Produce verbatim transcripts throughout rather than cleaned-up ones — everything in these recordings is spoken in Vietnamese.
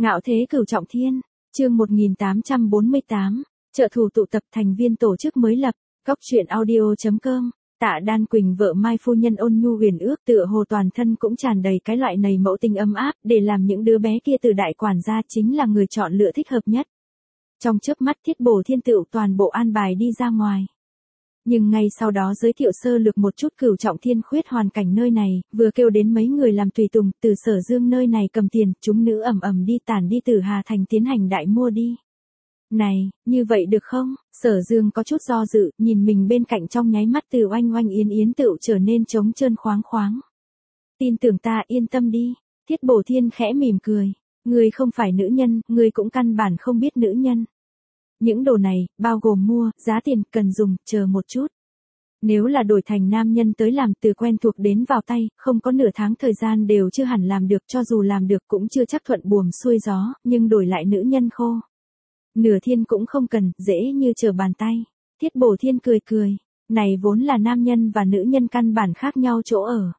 Ngạo thế cửu trọng thiên, chương một nghìn tám trăm bốn mươi tám, trợ thủ tụ tập thành viên tổ chức mới lập, góc truyện audio chấm com. Tạ Đan Quỳnh vợ Mai phu nhân ôn nhu huyền ước tựa hồ toàn thân cũng tràn đầy cái loại này mẫu tình ấm áp để làm những đứa bé kia từ đại quản gia chính là người chọn lựa thích hợp nhất. Trong chớp mắt Thiết Bổ Thiên tựu toàn bộ an bài đi ra ngoài. Nhưng ngay sau đó giới thiệu sơ lược một chút cửu trọng thiên khuyết hoàn cảnh nơi này, vừa kêu đến mấy người làm tùy tùng, từ Sở Dương nơi này cầm tiền, chúng nữ ầm ầm đi tản đi từ Hà Thành tiến hành đại mua đi. Này, như vậy được không? Sở Dương có chút do dự, nhìn mình bên cạnh trong nháy mắt từ oanh oanh yến yến tựu trở nên trống trơn khoáng khoáng. Tin tưởng ta, yên tâm đi. Thiết Bổ Thiên khẽ mỉm cười. Ngươi không phải nữ nhân, ngươi cũng căn bản không biết nữ nhân. Những đồ này, bao gồm mua, giá tiền, cần dùng, chờ một chút. Nếu là đổi thành nam nhân tới làm từ quen thuộc đến vào tay, không có nửa tháng thời gian đều chưa hẳn làm được, cho dù làm được cũng chưa chắc thuận buồm xuôi gió, nhưng đổi lại nữ nhân khô. Nửa thiên cũng không cần, dễ như trở bàn tay. Thiết Bổ Thiên cười cười, này vốn là nam nhân và nữ nhân căn bản khác nhau chỗ ở.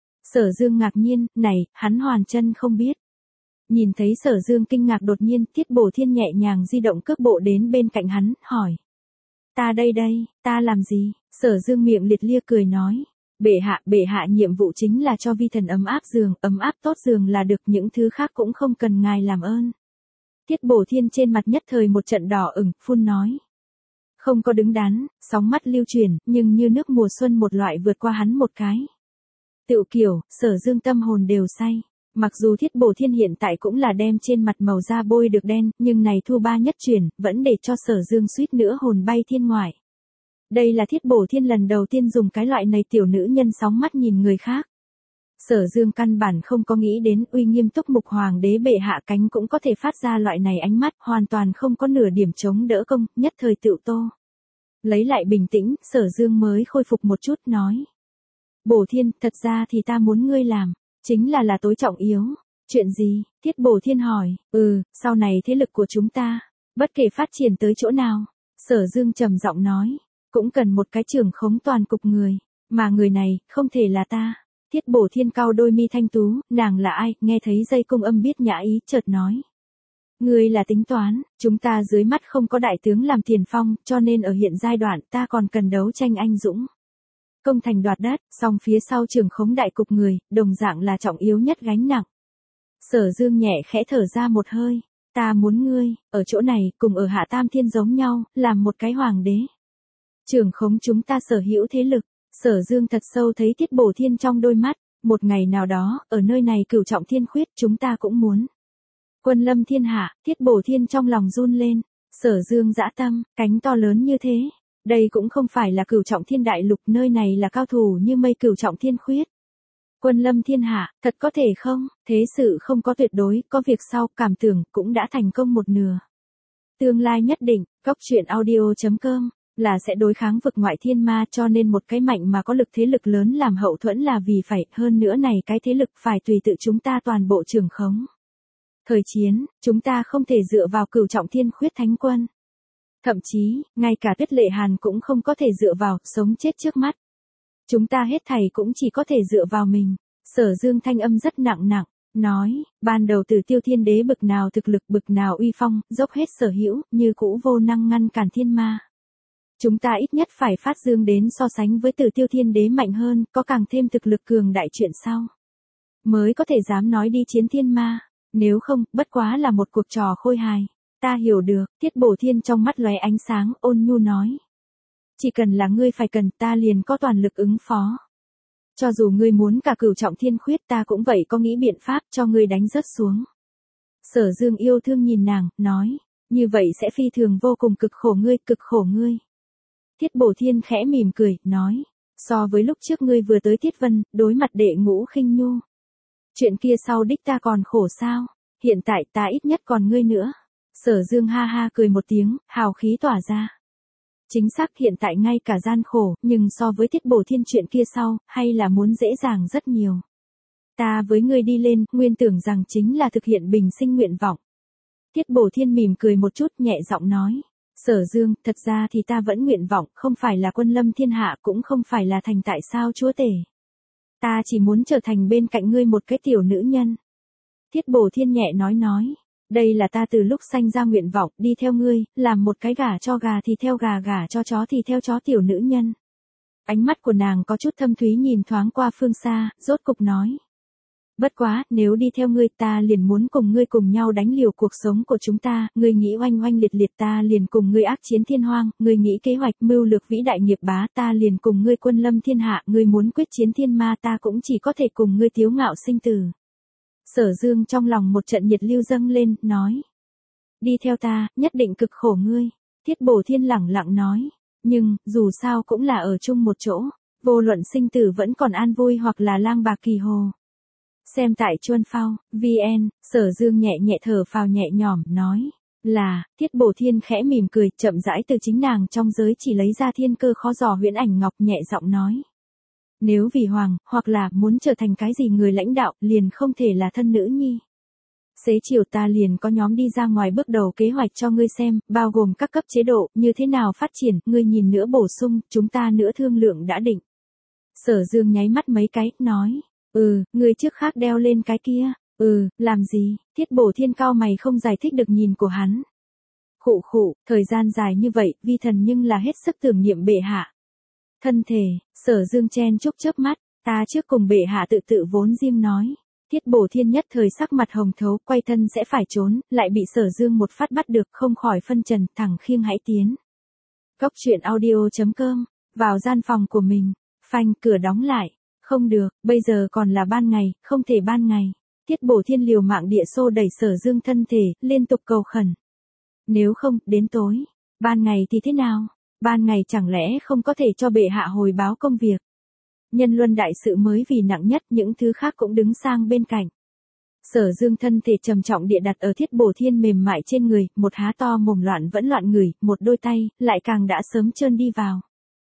Sở Dương ngạc nhiên, này, hắn hoàn chân không biết. Nhìn thấy Sở Dương kinh ngạc đột nhiên, Thiết Bổ Thiên nhẹ nhàng di động cước bộ đến bên cạnh hắn, hỏi. Ta đây đây, ta làm gì? Sở Dương miệng liệt lia cười nói. Bệ hạ, bệ hạ nhiệm vụ chính là cho vi thần ấm áp giường, ấm áp tốt giường là được, những thứ khác cũng không cần ngài làm ơn. Thiết Bổ Thiên trên mặt nhất thời một trận đỏ ửng, phun nói. Không có đứng đắn, sóng mắt lưu truyền, nhưng như nước mùa xuân một loại vượt qua hắn một cái. Tựu kiểu, Sở Dương tâm hồn đều say. Mặc dù Thiết Bổ Thiên hiện tại cũng là đem trên mặt màu da bôi được đen, nhưng này thu ba nhất truyền, vẫn để cho Sở Dương suýt nữa hồn bay thiên ngoại. Đây là Thiết Bổ Thiên lần đầu tiên dùng cái loại này tiểu nữ nhân sóng mắt nhìn người khác. Sở Dương căn bản không có nghĩ đến uy nghiêm túc mục hoàng đế bệ hạ cánh cũng có thể phát ra loại này ánh mắt, hoàn toàn không có nửa điểm chống đỡ công, nhất thời tựu tô. Lấy lại bình tĩnh, Sở Dương mới khôi phục một chút nói. Bổ Thiên, thật ra thì ta muốn ngươi làm. Chính là là tối trọng yếu. Chuyện gì? Thiết Bổ Thiên hỏi. Ừ, sau này thế lực của chúng ta, bất kể phát triển tới chỗ nào, Sở Dương trầm giọng nói, cũng cần một cái trưởng khống toàn cục người, mà người này, không thể là ta. Thiết Bổ Thiên cau đôi mi thanh tú, nàng là ai, nghe thấy dây cung âm biết nhã ý, chợt nói. Ngươi là tính toán, chúng ta dưới mắt không có đại tướng làm tiền phong, cho nên ở hiện giai đoạn ta còn cần đấu tranh anh dũng. Công thành đoạt đất, song phía sau trưởng khống đại cục người, đồng dạng là trọng yếu nhất gánh nặng. Sở Dương nhẹ khẽ thở ra một hơi, ta muốn ngươi, ở chỗ này, cùng ở Hạ Tam Thiên giống nhau, làm một cái hoàng đế. Trưởng khống chúng ta sở hữu thế lực, Sở Dương thật sâu thấy Thiết Bổ Thiên trong đôi mắt, một ngày nào đó, ở nơi này cửu trọng thiên khuyết chúng ta cũng muốn. Quân lâm thiên hạ, Thiết Bổ Thiên trong lòng run lên, Sở Dương dã tâm, cánh to lớn như thế. Đây cũng không phải là cửu trọng thiên đại lục, nơi này là cao thủ như mây cửu trọng thiên khuyết. Quân lâm thiên hạ, thật có thể không? Thế sự không có tuyệt đối, có việc sau, cảm tưởng, cũng đã thành công một nửa. Tương lai nhất định, góc truyện audio chấm com, là sẽ đối kháng vực ngoại thiên ma, cho nên một cái mạnh mà có lực thế lực lớn làm hậu thuẫn là vì phải, hơn nữa này cái thế lực phải tùy tự chúng ta toàn bộ trưởng khống. Thời chiến, chúng ta không thể dựa vào cửu trọng thiên khuyết thánh quân. Thậm chí, ngay cả Tuyết Lệ Hàn cũng không có thể dựa vào, sống chết trước mắt. Chúng ta hết thảy cũng chỉ có thể dựa vào mình. Sở Dương thanh âm rất nặng nặng, nói, ban đầu từ Tiêu Thiên Đế bực nào thực lực bực nào uy phong, dốc hết sở hữu, như cũ vô năng ngăn cản thiên ma. Chúng ta ít nhất phải phát dương đến so sánh với từ Tiêu Thiên Đế mạnh hơn, có càng thêm thực lực cường đại chuyện sau. Mới có thể dám nói đi chiến thiên ma, nếu không, bất quá là một cuộc trò khôi hài. Ta hiểu được, Thiết Bổ Thiên trong mắt lóe ánh sáng, ôn nhu nói. Chỉ cần là ngươi phải cần, ta liền có toàn lực ứng phó. Cho dù ngươi muốn cả cửu trọng thiên khuyết, ta cũng vậy có nghĩ biện pháp cho ngươi đánh rớt xuống. Sở Dương yêu thương nhìn nàng, nói, như vậy sẽ phi thường vô cùng cực khổ ngươi, cực khổ ngươi. Thiết Bổ Thiên khẽ mỉm cười, nói, so với lúc trước ngươi vừa tới Thiết Vân, đối mặt Đệ Ngũ Khinh Nhu. Chuyện kia sau đích ta còn khổ sao, hiện tại ta ít nhất còn ngươi nữa. Sở Dương ha ha cười một tiếng, hào khí tỏa ra. Chính xác hiện tại ngay cả gian khổ, nhưng so với Thiết Bổ Thiên chuyện kia sau, hay là muốn dễ dàng rất nhiều. Ta với ngươi đi lên, nguyên tưởng rằng chính là thực hiện bình sinh nguyện vọng. Thiết Bổ Thiên mỉm cười một chút, nhẹ giọng nói. Sở Dương, thật ra thì ta vẫn nguyện vọng, không phải là quân lâm thiên hạ, cũng không phải là thành tại sao chúa tể. Ta chỉ muốn trở thành bên cạnh ngươi một cái tiểu nữ nhân. Thiết Bổ Thiên nhẹ nói nói. Đây là ta từ lúc sanh ra nguyện vọng, đi theo ngươi, làm một cái gả cho gà thì theo gà, gả cho chó thì theo chó tiểu nữ nhân. Ánh mắt của nàng có chút thâm thúy nhìn thoáng qua phương xa, rốt cục nói. Bất quá, nếu đi theo ngươi ta liền muốn cùng ngươi cùng nhau đánh liều cuộc sống của chúng ta, ngươi nghĩ oanh oanh liệt liệt ta liền cùng ngươi ác chiến thiên hoang, ngươi nghĩ kế hoạch mưu lược vĩ đại nghiệp bá ta liền cùng ngươi quân lâm thiên hạ, ngươi muốn quyết chiến thiên ma ta cũng chỉ có thể cùng ngươi tiếu ngạo sinh tử. Sở Dương trong lòng một trận nhiệt lưu dâng lên, nói. Đi theo ta, nhất định cực khổ ngươi. Thiết Bổ Thiên lẳng lặng nói. Nhưng, dù sao cũng là ở chung một chỗ, vô luận sinh tử vẫn còn an vui hoặc là lang bạc kỳ hồ. Xem tại Chuân Phao, vn, Sở Dương nhẹ nhẹ thở phào nhẹ nhõm, nói. Là, Thiết Bổ Thiên khẽ mỉm cười, chậm rãi từ chính nàng trong giới chỉ lấy ra thiên cơ khó dò huyễn ảnh ngọc nhẹ giọng nói. Nếu vì hoàng, hoặc là muốn trở thành cái gì người lãnh đạo, liền không thể là thân nữ nhi. Xế chiều ta liền có nhóm đi ra ngoài bước đầu kế hoạch cho ngươi xem, bao gồm các cấp chế độ, như thế nào phát triển, ngươi nhìn nữa bổ sung, chúng ta nữa thương lượng đã định. Sở Dương nháy mắt mấy cái, nói, ừ, ngươi trước khác đeo lên cái kia, ừ, làm gì, Thiết Bổ Thiên cao mày không giải thích được nhìn của hắn. Khụ khụ, thời gian dài như vậy, vi thần nhưng là hết sức tưởng niệm bệ hạ. Thân thể, Sở Dương chen chúc chớp mắt, ta trước cùng bệ hạ tự tự vốn diêm nói. Thiết Bổ Thiên nhất thời sắc mặt hồng thấu, quay thân sẽ phải trốn, lại bị Sở Dương một phát bắt được, không khỏi phân trần, thẳng khiêng hãy tiến. Góc truyện audio chấm com, vào gian phòng của mình, phanh, cửa đóng lại. Không được, bây giờ còn là ban ngày, không thể ban ngày. Thiết Bổ Thiên liều mạng địa xô đẩy Sở Dương thân thể, liên tục cầu khẩn. Nếu không, đến tối. Ban ngày thì thế nào? Ban ngày chẳng lẽ không có thể cho bệ hạ hồi báo công việc? Nhân luân đại sự mới vì nặng nhất, những thứ khác cũng đứng sang bên cạnh. Sở Dương thân thể trầm trọng địa đặt ở Thiết Bổ Thiên mềm mại trên người, một há to mồm loạn vẫn loạn ngửi, một đôi tay, lại càng đã sớm trơn đi vào.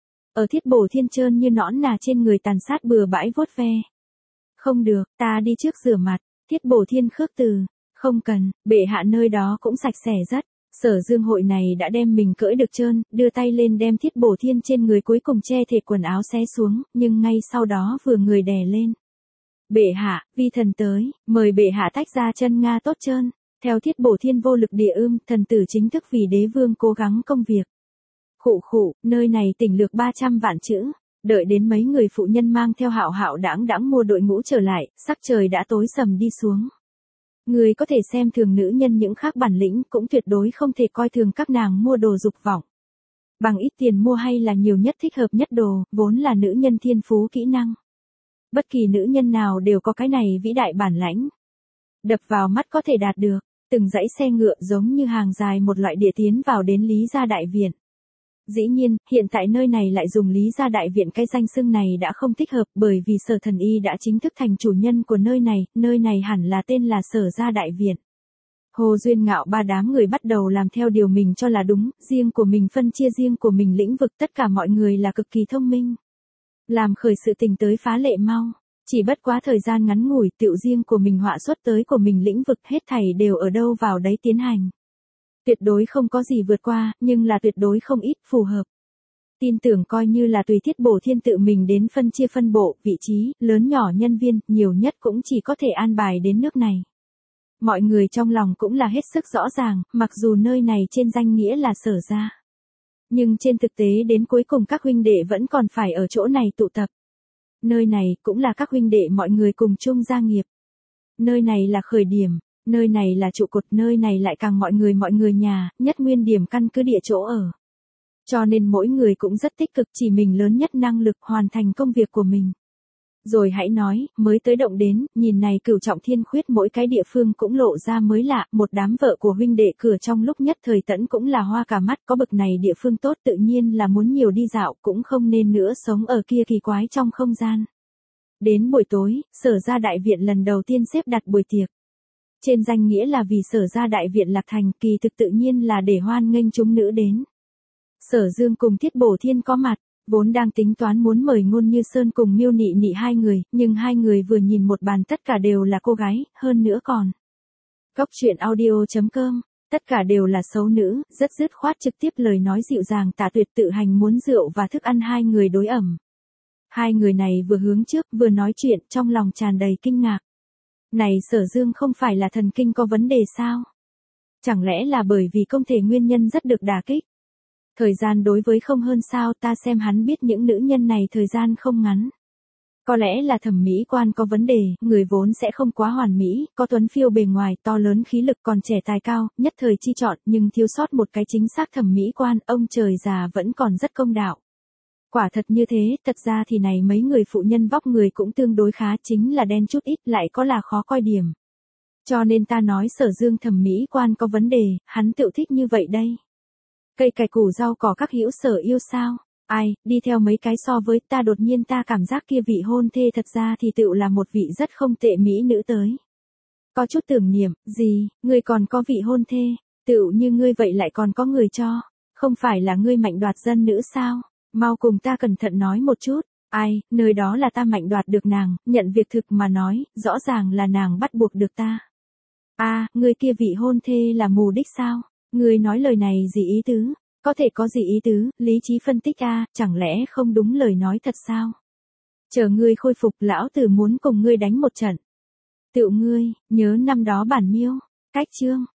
Ở Thiết Bổ Thiên trơn như nõn nà trên người tàn sát bừa bãi vuốt ve. Không được, ta đi trước rửa mặt, Thiết Bổ Thiên khước từ, không cần, bệ hạ nơi đó cũng sạch sẽ rất. Sở Dương hội này đã đem mình cởi được trơn, đưa tay lên đem Thiết Bổ Thiên trên người cuối cùng che thể quần áo xé xuống, nhưng ngay sau đó vừa người đè lên. Bệ hạ, vi thần tới, mời bệ hạ tách ra chân Nga tốt trơn. Theo Thiết Bổ Thiên vô lực địa ưm, thần tử chính thức vì đế vương cố gắng công việc. Khụ khụ, nơi này tỉnh lược ba trăm vạn chữ. Đợi đến mấy người phụ nhân mang theo hạo hạo đãng đãng mua đội ngũ trở lại, sắc trời đã tối sầm đi xuống. Người có thể xem thường nữ nhân những khác bản lĩnh, cũng tuyệt đối không thể coi thường các nàng mua đồ dục vọng. Bằng ít tiền mua hay là nhiều nhất thích hợp nhất đồ, vốn là nữ nhân thiên phú kỹ năng. Bất kỳ nữ nhân nào đều có cái này vĩ đại bản lãnh. Đập vào mắt có thể đạt được, từng dãy xe ngựa giống như hàng dài một loại địa tiến vào đến Lý Gia Đại Viện. Dĩ nhiên, hiện tại nơi này lại dùng Lý Gia Đại Viện, cái danh xưng này đã không thích hợp, bởi vì Sở Thần Y đã chính thức thành chủ nhân của nơi này, nơi này hẳn là tên là Sở Gia Đại Viện. Hồ Duyên Ngạo ba đám người bắt đầu làm theo điều mình cho là đúng, riêng của mình phân chia riêng của mình lĩnh vực, tất cả mọi người là cực kỳ thông minh. Làm khởi sự tình tới phá lệ mau, chỉ bất quá thời gian ngắn ngủi, tựu riêng của mình họa xuất tới của mình lĩnh vực, hết thảy đều ở đâu vào đấy tiến hành. Tuyệt đối không có gì vượt qua, nhưng là tuyệt đối không ít phù hợp. Tin tưởng coi như là tùy Thiết Bổ Thiên tự mình đến phân chia phân bộ, vị trí, lớn nhỏ nhân viên, nhiều nhất cũng chỉ có thể an bài đến nước này. Mọi người trong lòng cũng là hết sức rõ ràng, mặc dù nơi này trên danh nghĩa là Sở Gia. Nhưng trên thực tế đến cuối cùng các huynh đệ vẫn còn phải ở chỗ này tụ tập. Nơi này cũng là các huynh đệ mọi người cùng chung gia nghiệp. Nơi này là khởi điểm. Nơi này là trụ cột, nơi này lại càng mọi người mọi người nhà, nhất nguyên điểm căn cứ địa chỗ ở. Cho nên mỗi người cũng rất tích cực, chỉ mình lớn nhất năng lực hoàn thành công việc của mình. Rồi hãy nói, mới tới động đến, nhìn này Cửu Trọng Thiên Khuyết mỗi cái địa phương cũng lộ ra mới lạ, một đám vợ của huynh đệ cửa trong lúc nhất thời tẫn cũng là hoa cả mắt, có bực này địa phương tốt tự nhiên là muốn nhiều đi dạo, cũng không nên nữa sống ở kia kỳ quái trong không gian. Đến buổi tối, Sở Gia Đại Viện lần đầu tiên xếp đặt buổi tiệc. Trên danh nghĩa là vì Sở Gia Đại Viện Lạc Thành, kỳ thực tự nhiên là để hoan nghênh chúng nữ đến. Sở Dương cùng Thiết Bổ Thiên có mặt, vốn đang tính toán muốn mời Ngôn Như Sơn cùng Miêu Nị Nị hai người, nhưng hai người vừa nhìn một bàn tất cả đều là cô gái, hơn nữa còn. Góc truyện audio chấm com, tất cả đều là xấu nữ, rất dứt khoát trực tiếp lời nói dịu dàng tả tuyệt tự hành muốn rượu và thức ăn hai người đối ẩm. Hai người này vừa hướng trước vừa nói chuyện, trong lòng tràn đầy kinh ngạc. Này Sở Dương không phải là thần kinh có vấn đề sao? Chẳng lẽ là bởi vì công thể nguyên nhân rất được đả kích? Thời gian đối với không hơn sao, ta xem hắn biết những nữ nhân này thời gian không ngắn. Có lẽ là thẩm mỹ quan có vấn đề, người vốn sẽ không quá hoàn mỹ, có tuấn phiêu bề ngoài, to lớn khí lực còn trẻ tài cao, nhất thời chi chọn, nhưng thiếu sót một cái chính xác thẩm mỹ quan, ông trời già vẫn còn rất công đạo. Quả thật như thế, thật ra thì này mấy người phụ nhân vóc người cũng tương đối khá, chính là đen chút ít lại có là khó coi điểm. Cho nên ta nói Sở Dương thẩm mỹ quan có vấn đề, hắn tự thích như vậy đây. Cây cải củ rau cỏ các hữu sở yêu sao? Ai, đi theo mấy cái so với ta đột nhiên ta cảm giác kia vị hôn thê thật ra thì tựu là một vị rất không tệ mỹ nữ tới. Có chút tưởng niệm, gì, ngươi còn có vị hôn thê, tựu như ngươi vậy lại còn có người cho, không phải là ngươi mạnh đoạt dân nữ sao? Mau cùng ta cẩn thận nói một chút, ai, nơi đó là ta mạnh đoạt được nàng, nhận việc thực mà nói, rõ ràng là nàng bắt buộc được ta. A, à, ngươi kia vị hôn thê là mù đích sao? Ngươi nói lời này gì ý tứ? Có thể có gì ý tứ, lý trí phân tích a, à, chẳng lẽ không đúng lời nói thật sao? Chờ ngươi khôi phục, lão tử muốn cùng ngươi đánh một trận. Tựu ngươi, nhớ năm đó bản miêu, cách chương.